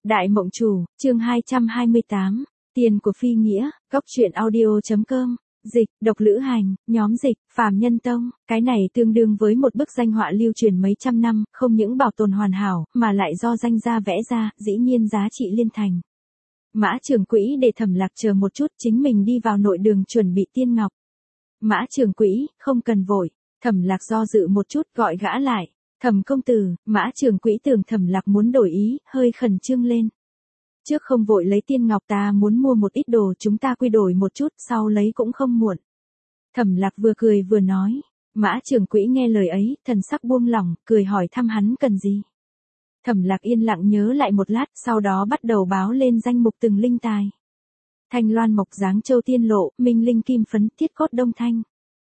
Đại Mộng Chủ, chương 228, Tiền của phi nghĩa, góc truyện audio.com, dịch, độc lữ hành, nhóm dịch, phàm nhân tông, cái này tương đương với một bức danh họa lưu truyền mấy trăm năm, không những bảo tồn hoàn hảo, mà lại do danh gia vẽ ra, dĩ nhiên giá trị liên thành. Mã Trường Quỹ để Thẩm Lạc chờ một chút, chính mình đi vào nội đường chuẩn bị tiên ngọc. Mã Trường Quỹ, không cần vội. Thẩm Lạc do dự một chút gọi gã lại. Thẩm công tử, Mã Trường Quỹ tưởng Thẩm Lạc muốn đổi ý, hơi khẩn trương lên. Trước không vội lấy tiên ngọc, ta muốn mua một ít đồ, chúng ta quy đổi một chút, sau lấy cũng không muộn. Thẩm Lạc vừa cười vừa nói. Mã Trường Quỹ nghe lời ấy, thần sắc buông lỏng, cười hỏi thăm hắn cần gì. Thẩm Lạc yên lặng nhớ lại một lát, sau đó bắt đầu báo lên danh mục từng linh tài. Thanh Loan Mộc, Giáng Châu Tiên Lộ, Minh Linh Kim Phấn, Thiết Cốt Đông Thanh.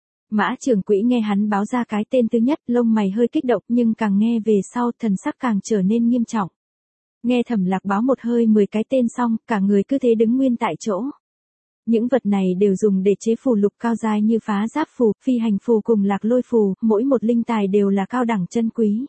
Mã Trường Quỹ nghe hắn báo ra cái tên thứ nhất, lông mày hơi kích động, nhưng càng nghe về sau, thần sắc càng trở nên nghiêm trọng. Nghe Thẩm Lạc báo một hơi 10 cái tên xong, cả người cứ thế đứng nguyên tại chỗ. Những vật này đều dùng để chế phù lục cao giai như phá giáp phù, phi hành phù cùng lạc lôi phù, mỗi một linh tài đều là cao đẳng chân quý.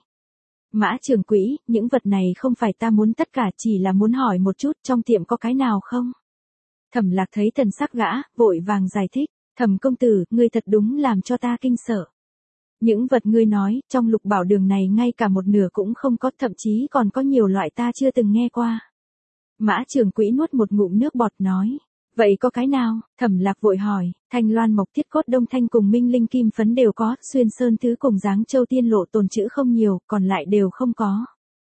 Mã Trường Quỹ, những vật này không phải ta muốn tất cả, chỉ là muốn hỏi một chút, trong tiệm có cái nào không? Thẩm Lạc thấy thần sắc gã, vội vàng giải thích. Thẩm công tử, ngươi thật đúng làm cho ta kinh sợ. Những vật ngươi nói, trong lục bảo đường này ngay cả một nửa cũng không có, thậm chí còn có nhiều loại ta chưa từng nghe qua. Mã Trường Quỹ nuốt một ngụm nước bọt nói. Vậy có cái nào? Thẩm Lạc vội hỏi. Thanh Loan Mộc, Thiết Cốt Đông Thanh cùng Minh Linh Kim Phấn đều có, Xuyên Sơn Thứ cùng Giáng Châu Tiên Lộ tồn trữ không nhiều, còn lại đều không có.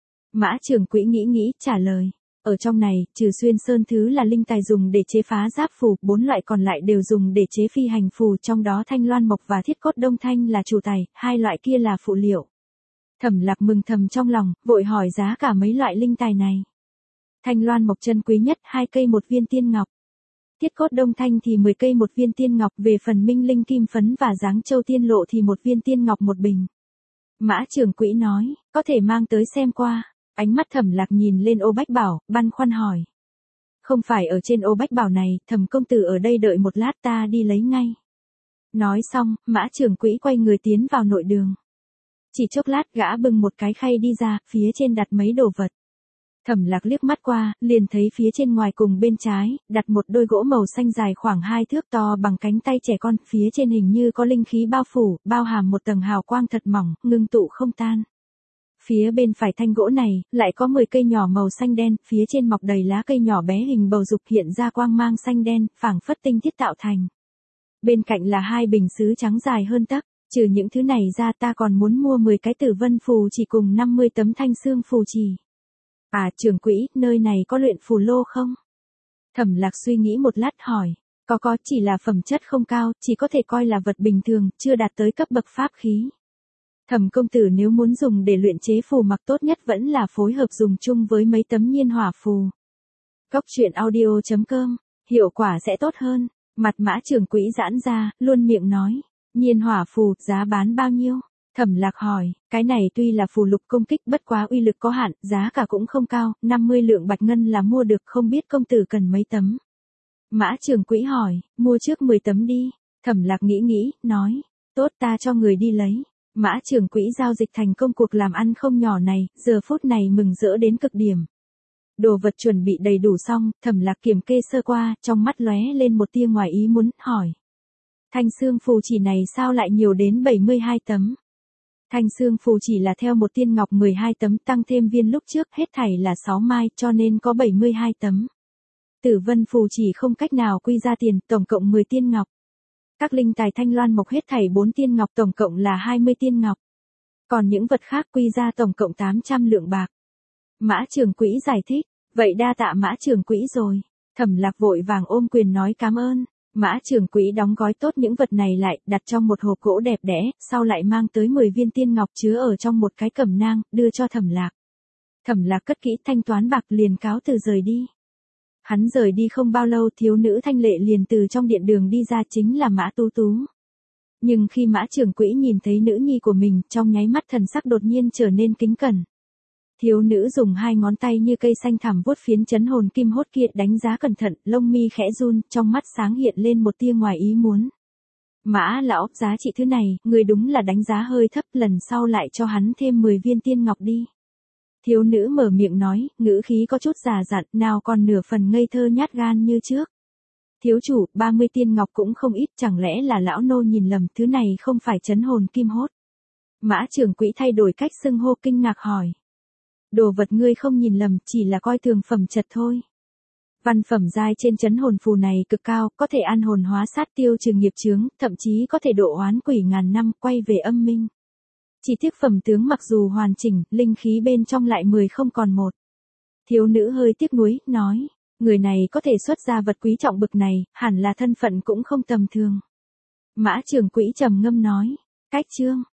Mã Trường Quỹ nghĩ trả lời. Ở trong này, trừ Xuyên Sơn Thứ là linh tài dùng để chế phá giáp phù, 4 loại còn lại đều dùng để chế phi hành phù, trong đó Thanh Loan Mộc và Thiết Cốt Đông Thanh là chủ tài, 2 loại kia là phụ liệu. Thẩm Lạc mừng thầm trong lòng, vội hỏi giá cả mấy loại linh tài này. Thanh Loan Mộc chân quý nhất, 2 cây 1 viên tiên ngọc. Thiết Cốt Đông Thanh thì 10 cây 1 viên tiên ngọc, về phần Minh Linh Kim Phấn và Giáng Châu Tiên Lộ thì 1 viên tiên ngọc 1 bình. Mã Trường Quỹ nói, có thể mang tới xem qua. Ánh mắt Thẩm Lạc nhìn lên ô bách bảo, băn khoăn hỏi. Không phải ở trên ô bách bảo này, Thẩm công tử ở đây đợi một lát, ta đi lấy ngay. Nói xong, Mã Trường Quỹ quay người tiến vào nội đường. Chỉ chốc lát gã bưng một cái khay đi ra, phía trên đặt mấy đồ vật. Thẩm Lạc liếc mắt qua, liền thấy phía trên ngoài cùng bên trái, đặt một đôi gỗ màu xanh dài khoảng 2 thước to bằng cánh tay trẻ con, phía trên hình như có linh khí bao phủ, bao hàm một tầng hào quang thật mỏng, ngưng tụ không tan. Phía bên phải thanh gỗ này, lại có 10 cây nhỏ màu xanh đen, phía trên mọc đầy lá cây nhỏ bé hình bầu dục hiện ra quang mang xanh đen, phảng phất tinh thiết tạo thành. Bên cạnh là 2 bình sứ trắng dài hơn tấc, trừ những thứ này ra ta còn muốn mua 10 cái tử vân phù chỉ cùng 50 tấm thanh xương phù chỉ. À, Trường Quỹ, nơi này có luyện phù lô không? Thẩm Lạc suy nghĩ một lát hỏi, có, chỉ là phẩm chất không cao, chỉ có thể coi là vật bình thường, chưa đạt tới cấp bậc pháp khí. Thẩm công tử nếu muốn dùng để luyện chế phù mặc tốt nhất vẫn là phối hợp dùng chung với mấy tấm nhiên hỏa phù. Góc truyện audio.com, hiệu quả sẽ tốt hơn. Mặt Mã Trường Quỹ giãn ra, luôn miệng nói. Nhiên hỏa phù, giá bán bao nhiêu? Thẩm Lạc hỏi, cái này tuy là phù lục công kích bất quá uy lực có hạn, giá cả cũng không cao, 50 lượng bạch ngân là mua được, không biết công tử cần mấy tấm. Mã Trường Quỹ hỏi, mua trước 10 tấm đi. Thẩm Lạc nghĩ, nói, tốt ta cho người đi lấy. Mã Trường Quỹ giao dịch thành công, cuộc làm ăn không nhỏ này, giờ phút này mừng rỡ đến cực điểm. Đồ vật chuẩn bị đầy đủ xong, Thẩm Lạc kiểm kê sơ qua, trong mắt lóe lên một tia ngoài ý muốn, hỏi. Thanh xương phù chỉ này sao lại nhiều đến 72 tấm? Thanh xương phù chỉ là theo một tiên ngọc 12 tấm tăng thêm viên lúc trước, hết thảy là 6 mai, cho nên có 72 tấm. Tử vân phù chỉ không cách nào quy ra tiền, tổng cộng 10 tiên ngọc. Các linh tài Thanh Loan Mộc hết thảy 4 tiên ngọc, tổng cộng là 20 tiên ngọc. Còn những vật khác quy ra tổng cộng 800 lượng bạc. Mã Trường Quỹ giải thích, vậy đa tạ Mã Trường Quỹ rồi. Thẩm Lạc vội vàng ôm quyền nói cảm ơn. Mã Trường Quỹ đóng gói tốt những vật này lại, đặt trong một hộp gỗ đẹp đẽ, sau lại mang tới 10 viên tiên ngọc chứa ở trong một cái cẩm nang, đưa cho Thẩm Lạc. Thẩm Lạc cất kỹ thanh toán bạc liền cáo từ rời đi. Hắn rời đi không bao lâu, thiếu nữ Thanh Lệ liền từ trong điện đường đi ra, chính là Mã Tú Tú. Nhưng khi Mã Trường Quỹ nhìn thấy nữ nhi của mình, trong nháy mắt thần sắc đột nhiên trở nên kính cẩn. Thiếu nữ dùng 2 ngón tay như cây xanh thẳm vuốt phiến chấn hồn kim hốt kia, đánh giá cẩn thận, lông mi khẽ run, trong mắt sáng hiện lên một tia ngoài ý muốn. Mã lão, giá trị thứ này, người đúng là đánh giá hơi thấp, lần sau lại cho hắn thêm 10 viên tiên ngọc đi. Thiếu nữ mở miệng nói, ngữ khí có chút già dặn, nào còn nửa phần ngây thơ nhát gan như trước. Thiếu chủ, 30 tiên ngọc cũng không ít, chẳng lẽ là lão nô nhìn lầm, thứ này không phải trấn hồn kim hốt. Mã trưởng quỹ thay đổi cách xưng hô, kinh ngạc hỏi. Đồ vật ngươi không nhìn lầm, chỉ là coi thường phẩm chất thôi. Văn phẩm giai trên trấn hồn phù này cực cao, có thể an hồn hóa sát tiêu trừ nghiệp chướng, thậm chí có thể độ oán quỷ ngàn năm, quay về âm minh. Chỉ tiếc phẩm tướng mặc dù hoàn chỉnh, linh khí bên trong lại 10 không còn một. Thiếu nữ hơi tiếc nuối, nói, người này có thể xuất ra vật quý trọng bực này, hẳn là thân phận cũng không tầm thường. Mã trưởng quỹ trầm ngâm nói, cách chương.